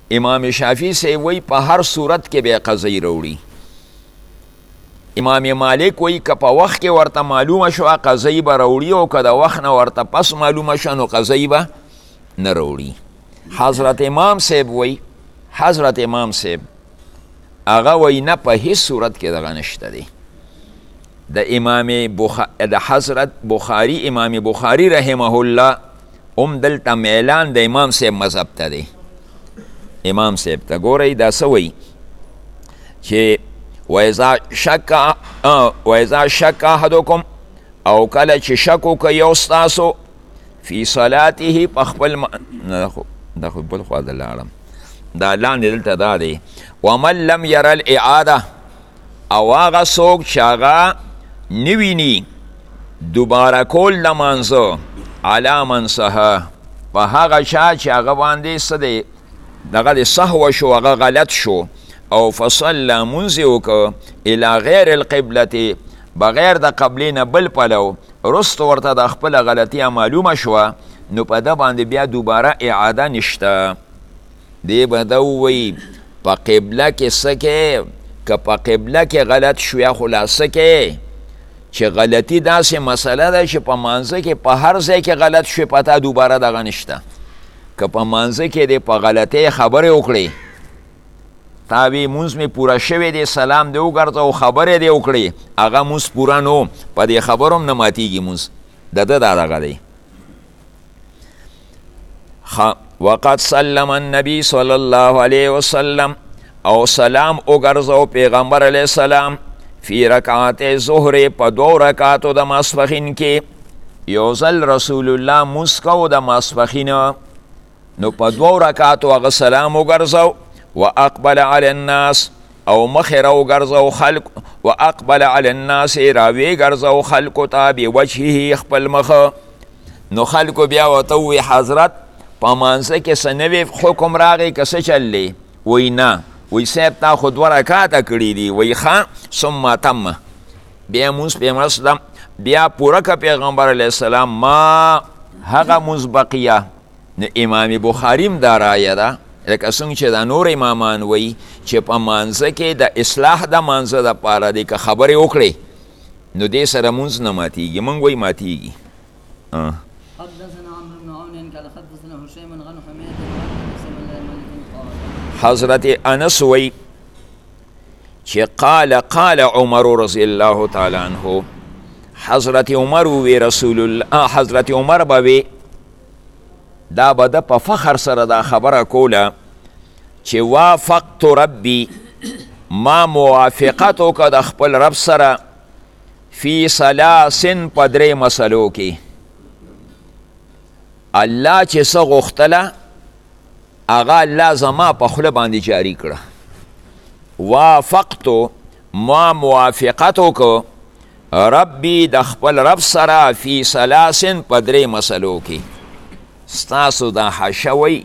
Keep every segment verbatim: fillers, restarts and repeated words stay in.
امام شافعي صاحب وی په هر صورت کې به قضیې راوړي. امام مالک وی که په وخت کې ورته معلومه شوه قضیې به راوړي او که د وخت نه ورته پس معلومه شوه نو قضیې به نه راوړي. حضرت امام صاحب وی حضرت امام صاحب هغه وی نه په هیڅ صورت کې دغه نشته دی. د امام بخ... د حضرت بخاری امام بخاری رحمه الله هم دلته میلان د امام صاحب مذهب ته دی. امام صاحب ته ګورئ دا څه وی چې وإذا شک وإذا شک احدکم او کله چې شک وکړي یو ستاسو فی صلاته په خپل دا خو بل خوا د لاړم دا لاندې دلته دا دی ومن لم یر الاعاده او هغه څوک چې هغه نه ویني دوباره کول د لمانځه علی من سهه په هغه چا چې هغه باندې څه دی دغه د سهو شو هغه غلط شو او فصل منځ یې وکړه الی غیر القبلة بغیر د قبلې نه بل پلو رستو ورته د خپله غلطیه معلومه شوه نو په ده باندې بیا دوباره اعاده نشته. دی به ده ووایي په قبله کې څه کې که په قبله کې غلط شو یا خلاصه کې چې غلطي داسې مسله ده چې په مانځه کې په هر ځای کې غلط شوې په تا دوباره دغه نشته. که په مانځه کې دی په غلطۍ خبرې وکړې تا وی مونځ مې پوره شوی دی سلام دی وګرځه او خبرې دی وکړې هغه مونځ پوره نو په دې خبرو هم نه ماتېږي مونځ د ده دا دغه دی. وقد سلم النبي صلی الله علیه وسلم او سلام وګرځو پیغمبر علیه السلام فی رکعات ظهر په دو رکعاتو د ماسپښین کې یو ځل رسول الله مونځ کو د ماسپښین نو په دوو رکعاتو هغه سلام وګرځو واقبل علی الناس او مخې راوګرځو خلق واقبل علی الناس راوی ګرځو خلقو ته بوجهه خپل مخه نو خلقو بیا ورته ووایي حضرت په مانځه کې څه نوی حکم راغی که څه چل دی؟ وایي نه وایي صاحب تا خو دوه رکعاته کړي دي. وایي ښه ثم تم بیا مونځ پیغمبر اسلام بیا پوره که پیغمبر علیه السلام ما هغه مونځ بقیه. نو امام بخاري هم دا رایه ده لکه څنګه چې دا نور امامان وایي چې په مانځه کې د اصلاح د مانځه دپاره دی که خبرې وکړې نو دې سره مونځ نه ماتېږي. موږ وایي ماتېږي. حضرت انس وی چې قال قال عمر رضی الله تعالی عنه حضرت عمر وی رسول الله حضرت عمر به وی دا به د په فخر سره دا خبره کوله چې وافقت ربي ما موافقت وکړه د خپل رب سره فی ثلاثن په درې مسلو کې الله چې څه غوښتله هغه الله زما په خوله باندې جاری کړه. وافقتو ما موافقت وکړو ربي د خپل رب سره فی ثلاثن په درې مسلو کې. ستاسو دا حشوی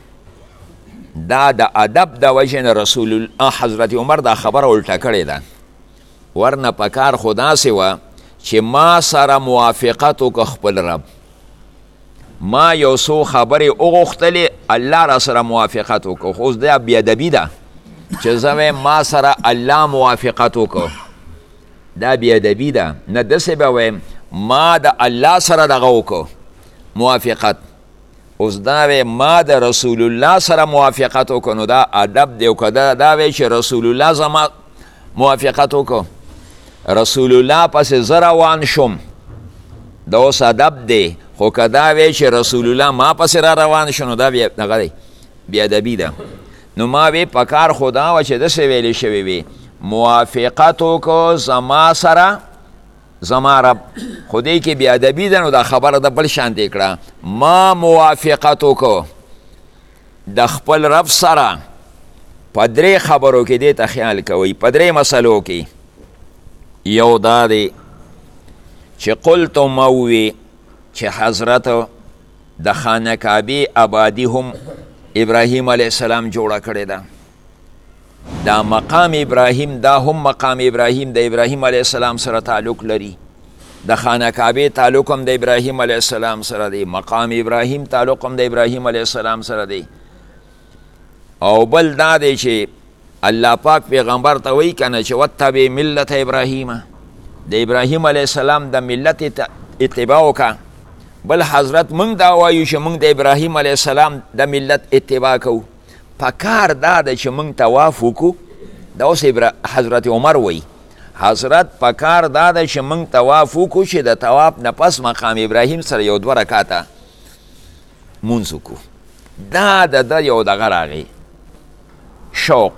دا د ادب د وجې نه رسول الله حضرت عمر دا خبره الټه کړې ده ورنه په کار خو داسې وه چې ما سره موافقت وکړه خپل رب ما یو څو خبرې وغوښتلې الله را سره موافقت وکړو خو اوس دا بېادبي ده چې زه وایم ما سره الله موافقت وکړو دا بېادبي ده نه داسې به وایم ما د الله سره دغه وکړو موافقت اوس دا وی ما د رسول الله سره موافقت وکړو نو دا ادب دی او که دا وی چې رسول الله زما موافقت وکړو رسول الله پسې زه روان شم دا اوس ادب دی خو که دا وی چې رسول الله ما پسې را روان شو نو دا دغه دی بېادبي ده. نو ما وی په کار خو دا وه چې داسې ویلې شوې وي موافقت وکړو زما سره زما رب خو دې کې بېادبي ده نو دا خبره د بل شانتې کړه ما موافقت وکړو د خپل رب سره په درې خبرو کې دې ته خیال کوئ په درې مسلو کې. یو دا دی چې قلتو ما ووی چې حضرت د خانه کعبې آبادي هم ابراهیم علیه السلام جوړه کړې ده. دا مقام ابراهیم دا هم مقام ابراهیم د ابراهیم علیه السلام سره تعلق لري. د خانه کعبې تعلق هم د ابراهیم علیه السلام سره دی. مقام ابراهیم تعلق هم د ابراهیم علیه السلام سره دی. او بل دا دی چې الله پاک پیغمبر ته وایي کنه چې وتبع ملت ابراهیم، د ابراهیم علیه السلام د ملت اتباع وکړه. بل حضرت موږ دا وایو چې موږ د ابراهیم علیه السلام د ملت اتباع کوو. پکار دا ده چې موږ طواف وکړو. دا اوس حضرت عمر وایي حضرت پکار دا ده چې موږ طواف وکړو چې د طواف نه پس مقام ابراهیم سره یو دوه رکاته مونځ وکړو. دا د ده یو دغه راغی شوق.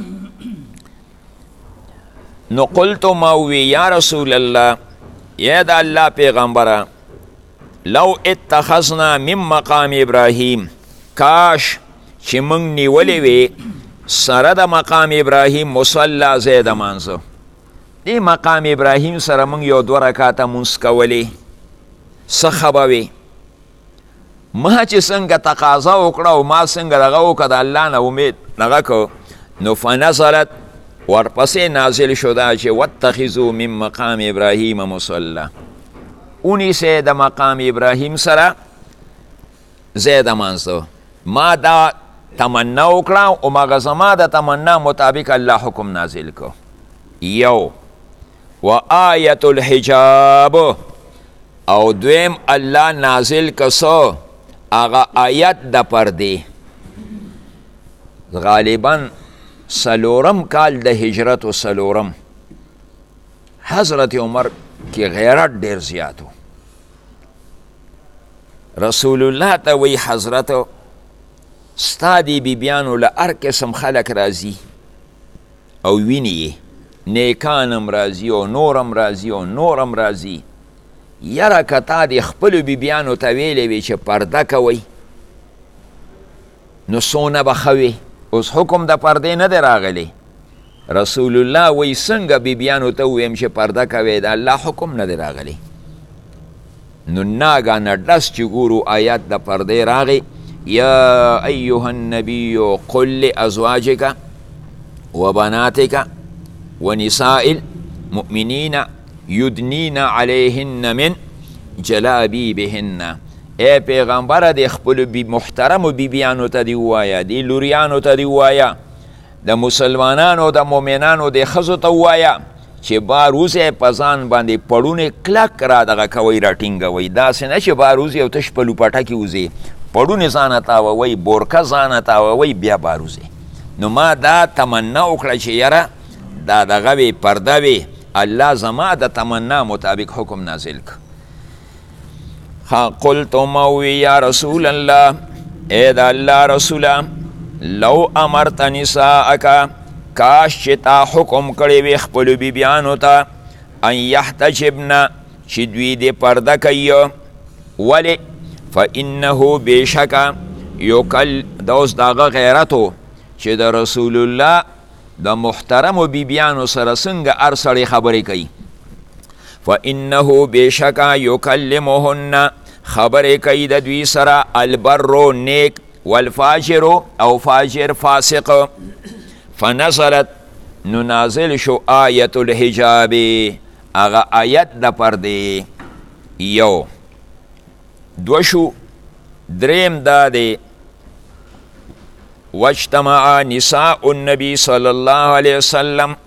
نو قلتو ما وی یا رسول الله، یا د الله پیغمبره، لو اتخذنا من مقام ابراهیم، کاش چې موږ نیولې وې سره د مقام ابراهیم مصلی ځای د مانځه. دې مقام ابراهیم سره موږ یو دوه رکاته مونځ کولی، څه ښه به وي. ما چې څنګه تقاضا وکړه او ما څنګه دغه وکړه د الله نه امید دغه کو، نو فنزلت ورپسې نازل شو دا چې واتخذوا من مقام ابراهیم مصلی، ونیسئ د مقام ابراهیم سره ځای د مانځه. ما دا تمنا وکړه او مغه زما د تمنا مطابق الله حکم نازل کو. یو و آیت الحجاب، او دویم الله نازل کسو اغا آیت د پرده. غالبا سلورم کال د هجرت و سلورم. حضرت عمر کی غیرت ډیر زیاتو. رسول الله ته وی حضرت ستا دی بیبیانو له هر قسم خلک راځي او ویني، نیکانم راځي او نورم راځي او نورم راځي. یره که تا د خپلو بیبیانو ته ویلې وي چې پرده کوئ نو څونه به ښه وي. اوس حکم د پردې نه دی راغلی. رسول الله وی څنګه بیبیانو ته وویم چې پرده کوئ، د الله حکم نه دی راغلی. نو ناګانه ډس چې ګورو آیات د پردې راغی، یا ایها النبی قل لازواجک وبناتک ونساء المؤمنین یدنین علیهن من جلابیبهن. ای پیغمبر د خپلو بی محترمو بیبیانو ته دی ووایه، دی لوریانو ته دی ووایه، د مسلمانانو د مؤمنانو د ښځو ته ووایه چې باروزې په ځان باندې پړونې کلک را دغه کوئ را ټینګوئ. داسې نه چې باروزې او تش په لوپټه کې وځې، پړونې ځانه تاووئ، بورکه ځانه تاووئ، بیا باروزې. نو ما دا تمنا وکړه چې یاره دا دغه وي پرده وي. الله زما د تمنا مطابق حکم نازل که. قلت موی یا رسول الله، ای د الله رسوله، لو امرت نساءک، کاش چې تا حکم کړی وي خپلو بیبیانو ته ان یحتجبن، چې دوی دې پرده کوي. ولې؟ فانه بېشکه یکل، دا اوس د هغه غیرتو چې د رسول الله د محترمو بیبیانو سره څنګه هر سړی خبرې کوي. فانه بېشکه یکلمهن، خبرې کوي د دوی سره البر نیک والفاجر او فاجر فاسق. فنزلت، نو نازل شو آیت الحجاب، هغه آیت د پردې. یو دو شو. دریم دا دی واجتمع نساء النبی صلی الله علیه وسلم،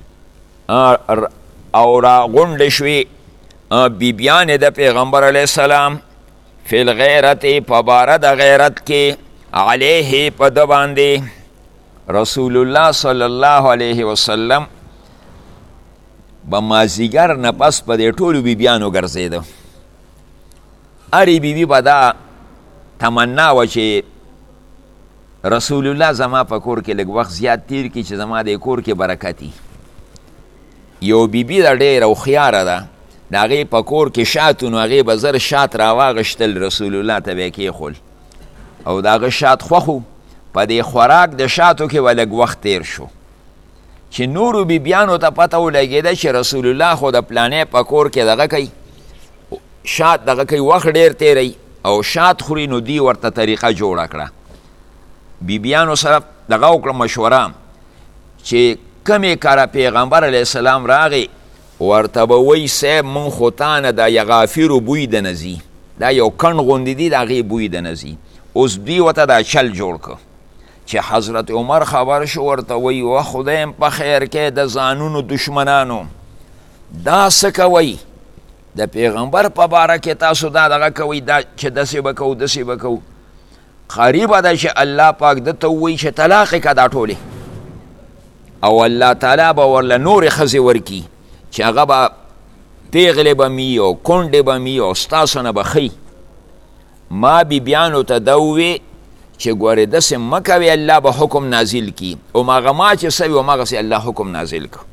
او را غونډ شوې بیبیانې د پیغمبر علیه السلام فی الغیرت، په باره د غیرت کې، علیه په ده باندې. رسول الله صلی الله علیه وسلم به مازدیګر نه پس په دې ټولو بیبیانو ګرځېده. هرې بیبي به دا تمنا وه چې رسول الله زما په کور کې لږ وخت زیات تیر کړي چې زما د کور کې برکت وي. یو بیبي ده ډېره هوښیاره ده، د هغې په کور کې شات و، نو هغې به زر شات راواغېشتل، رسول الله ته به یې کېښول او د هغه شات خوښ و. په دې خوراک د شاتو کې به لږ وخت تیر شو چې نورو بیبیانو ته پته ولګېده چې رسول الله خو د پلانې په کور کې دغه کوي، شات دغه کوي، وخت ډېر تیری او شات خوري. نو دی ورته طریقه جوړه کړه، بیبیانو سره دغه وکړه مشوره چې کمې کاره پیغمبر علیه السلام راغی، ورته به وایي صاحب مونږ خو تا نه د یغافرو بوی د نه ځي، دا یو کڼ غوندې دي، د هغې بوی د نه ځي. اوس دوی ورته دا چل جوړ که چې حضرت عمر خبر شو ورته وی و خدایم په خیر کې د ځانونو دشمنانو دا څه کوئ د پیغمبر په باره کې تاسو دا دغه کوئ دا چې داسې به کوو داسې به کوو قریبه ده چې الله پاک دته ووایي چې طلاق یې که دا ټولې او الله تعالی به ورله نورې ښځې ورکي چې هغه به پیغلې به مي او کونډې به مي او ستاسو نه به ښي ما بیبیانو ته دا ووې چې ګورې داسې مه کوې الله به حکم نازل کی او هغه ما چې څه وي هماغسې الله حکم نازل کړ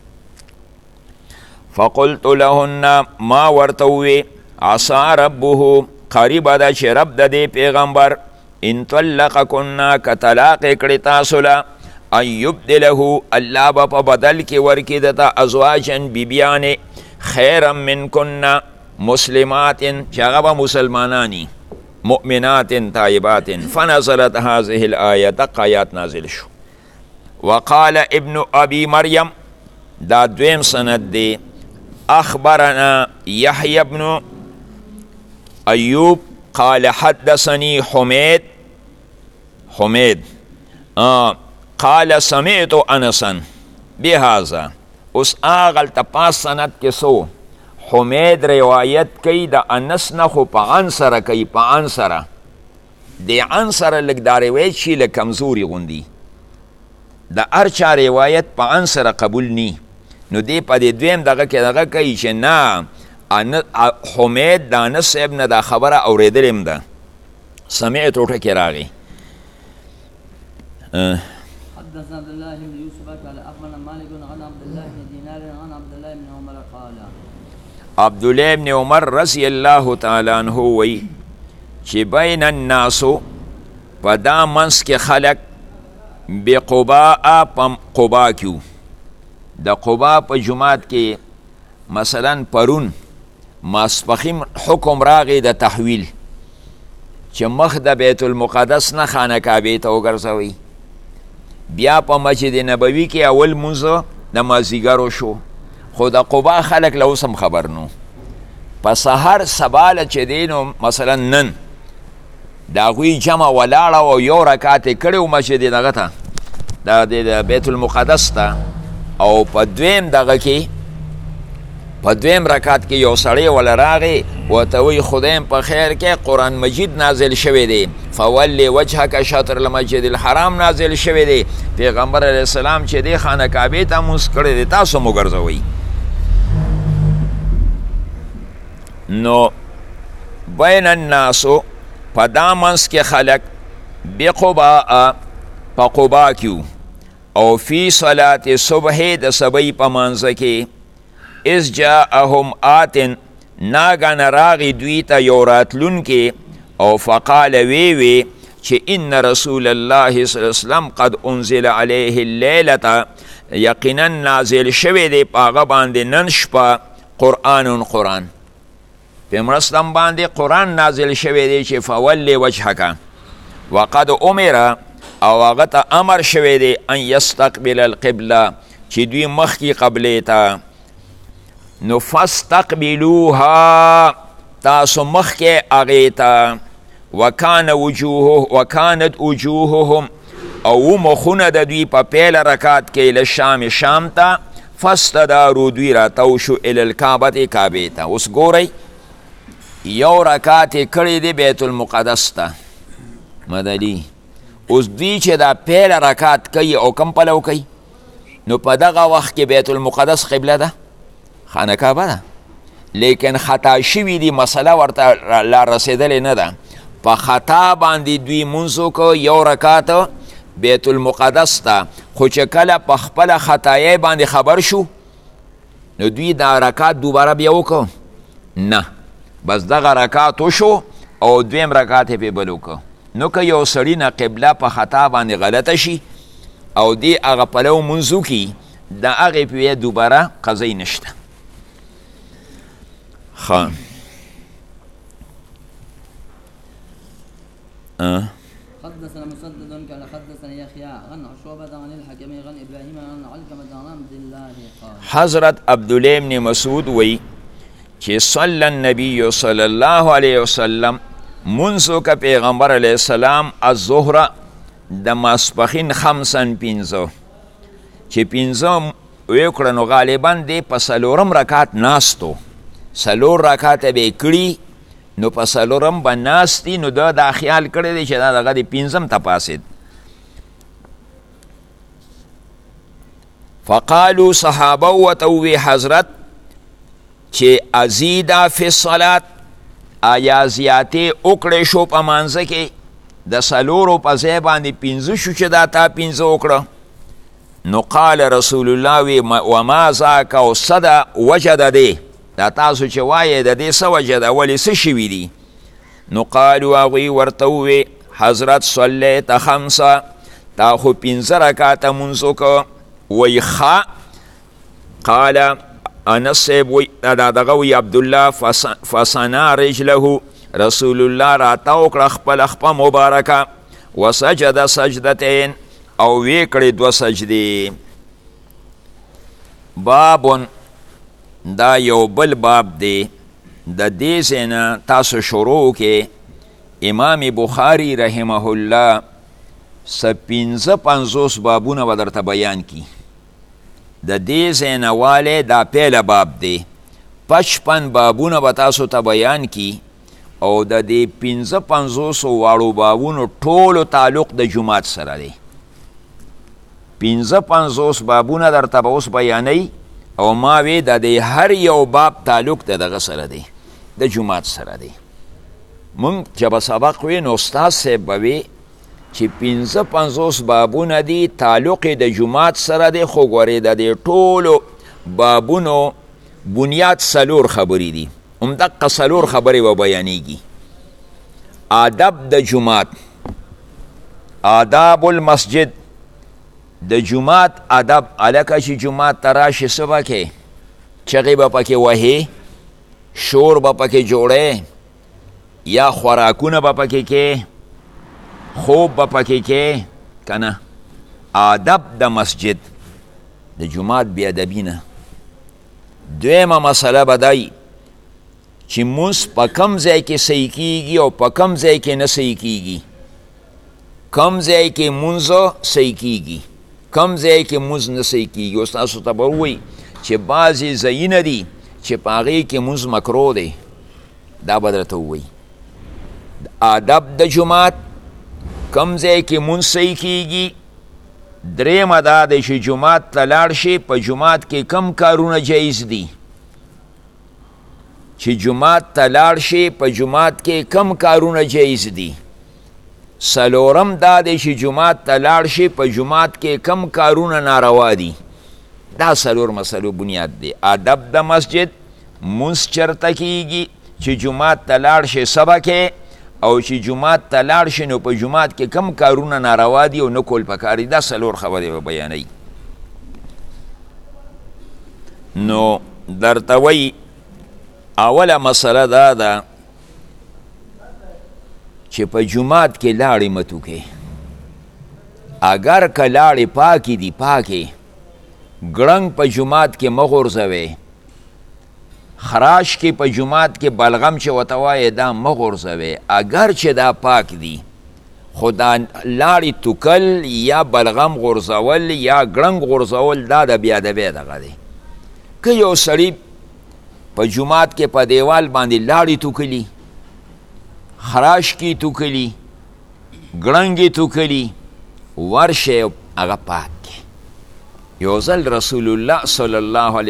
فقلت لهن ما ورته ووې عصا ربه قریبه ده چې رب د دې پیغمبر ان طلقکن که طلاق یې کړې تاسو له ان یبدله الله به په بدل کې ورکړي درته ازواجا بیبیانې خیرا منکن مسلمات چې هغه به مسلمانانی مؤمنات طیبات فنزلت هذه الآیه دقه آیات نازل شو وقال ابن ابي مریم دا دویم سند دی اخبرنا يحيى بن ايوب قال حدثني حميد حميد آه قال سمعت انسا بهذا اس آغل تپاس سند کې سو حمید روایت کوي د انس نه خو په ان سره کوي په ان سره د ان سره لږ دا روایت شي له کمزوري غوندي د هر چا روایت په ان سره قبول نی نو دی په دې دویم دغه کې دغه کوي چې نه حمید د انس صاحب نه دا خبره اورېدلې ده سمعت ټوټه کې راغی حدثنا عبد الله بن يوسف قال اخبرنا مالك عن عبد الله بن دينار عن عبد الله بن عمر قال عبد الله بن عمر رضی الله تعالی عنہ وی چې بین الناس په دا منځ کې خلق بقباء په قبا کیو د قبا په جماعت کې مثلا پرون ماسپخیم حکم راغی د تحویل چې مخ د بیت المقدس نه خانه کعبې ته وګرځوئ بیا په مسجد نبوي کې اول مونځ د مازدیګرو شو خو د قبا خلک له اوس هم خبر نو په سهار سباله چې دی نو مثلا نن د هغوی جمع ولاړه او یو رکعت یې کړی و مسجد دغه ته د بیت المقدس ته او په دویم دغه کې په دویم رکعت کې یو سړی وله راغی ورته وایي خدایم په خیر کې قرآن مجید نازل شوی دی فولی وجهک شطر المسجد الحرام نازل شوی دی پیغمبر علیه السلام چې دی خانه کعبې ته مونځ کړی دی تاسو مو ګرځوئ نو بین الناسو په دا منځ کې خلک بقباء په قبا کیو او فی صلات صبح د سبی په منځ کې از جاءهم آتن ناگان راغی دوی تا یو راتلونکی او فقال وی وی چې ان رسول الله صلی الله علیه وسلم قد انزل علیه اللیلتا یقینا نازل شوی دی پاغه باندې نن شپه قرآن قرآن پیغمبر اسلام باندې قرآن نازل شوی دی چې فولی وجهک وقد امر او هغه ته امر شوی دی ان یستقبل القبله چې دوی مخکې قبلې ته نو فاستقبلوها تاسو مخکې هغې ته وکان وجوه وکانت وجوههم او مخونه د دوی په پیل رکات کې له شام شام ته فاستدارو دوی راتاو شو الی الکعبة کعبې ته اوس ګورئ یو رکات یې کړی دی بیت المقدس ته مدلي اوس دوی چې دا پیل رکات کوي او کم پلو کوي نو په دغه وخت کې بیت المقدس قبله ده خانه کعبه ده لیکن خطا شوي دي مسله ورته لا رسېدلې نه ده په خطا باندې دوی مونځ وکړو یو رکات بیت المقدس ته خو چې کله په خپله خطایۍ باندې خبر شو نو دوی دا رکات دوباره بیا وکړو نه بس دغه رکات وشو او دویم رکات یې پې بل وکړو نو که یو سړي نه قبله په خطا باندې غلطه شي او دی هغه پلو مونځ وکړي د هغې پې دوباره قضی نشته خان اه حدثنا مسدد قال حدثنا يحيى عن شعبة عن الحكم عن ابراهيم عن علقمة عن عبد الله قال حضرت عبدالله بن مسعود وی چې صلی النبی صلی الله علیه وسلم منذ که پیغمبر علیه السلام الظهر د ماسپخین خمسن پنځه چې پنځه وکړه نو غالبا دی په څلورم رکعت ناستو څلور رکعته به یې کړي نو په څلورم به ناست دي نو دا دا خیال کړی دی چې دا دغه د پنځم ته پاسېد فقالو صحابه ورته ووی حضرت چې ازیدا فی الصلات آیا زیاتې وکړی شو په مانځه کې د څلورو په ځای باندې پنځه شو چې دا تا پنځه وکړه نو قال رسول الله وی وما ذاک او څه ده وجه د دې دا تاسو چې وایې د دې څه وجه ده ولې څه شوي دي نو قالو هغوی ورته ووی حضرت صلیت خمسه تا خو پنځه رکاته مونځ وکړه وی ښه قال انس صاحب وی دا دغه وی عبدالله فسنا رجله رسول الله راته وکړه خپله خپه مبارکه وسجد سجدتین او وی کړې دوه سجدې بابون دا یو بل باب دی د دې ځای نه تاسو شروع کې امام بخاري رحمه الله څه پنځه پنځوس بابونه به درته بیان کی د دې ځای نه والی دا پیله باب دی پچپن بابونه به تاسو ته بیان کی او د دې پنځه پنځوسو واړو بابونو ټولو تعلق د جومات سره دی پنځه پنځوس بابونه درته به اوس بیانوي او ما وی د دې هر یو باب تعلق د دغه سره دی د جومات سره دی مونږ چې به سبق وی نو استاد صاحب به وی چې پنځه پنځوس بابونه دي تعلق د جومات سره دی خو ګورې د دې ټولو بابونو بنیاد څلور خبرې دي همدقه څلور خبرې به بیانیږي آداب د جومات آداب المسجد د جومات ادب هلکه چې جومات ته راشي څه به کې چغې به پکې وهې شور به پکې جوړې یا خوراکونه به پکې کې خوب به پکې کې که نه ادب د مسجد د جومات بې ادبي نه دویمه مسله به دی چې مونځ په کم ځای کې صحیح کیږي او په کم ځای کې نه صحیح کیږي کم ځای کې مونځ صحیح کیږي کم ځای کې مونځ نه صحیح کیږي اوس تاسو ته به ووایي چې بعضې ځایونه دي چې په هغې کې مونځ مکروه دی دا به درته ووایي ادب د جومات کم ځای کې مونځ صحیح کیږي درېیمه دا دی چې جومات ته لاړ شي په جومات کې کم کارونه جایز دي چې جومات ته لاړ شي په جومات کې کم کارونه جایز دي څلورم دا دی چې جومات ته لاړ شي په جومات کې کم کارونه ناروا دي دا څلور مسلو بنیاد دی ادب د مسجد مونځ چرته کیږي چې جومات ته لاړ شي څه به کې او چې جومات ته لاړ شي نو په جومات کې کم کارونه ناروا دي او نه کول پکار دي دا څلور خبرې به بیانوي نو درته وایي اوله مسله دا ده چې په جومات کې لاړې مه توکې اگر که لاړې پاکې دي پاکې ګړنګ په جومات کې مه غورځوې خراش کې په جومات کې بلغم چې ورته وایې دا مه غورځوې اگر چې دا پاک دي خو دا لاړې توکل یا بلغم غورځول یا ګړنګ غورځول دا د بې ادبۍ دغه دی که یو سړي په جومات کې په دیوال باندې لاړې توکلي خراش کی توکلی ګړنګې توکلی ورشه هغه پاک یو ځل رسول الله صلی الله علیه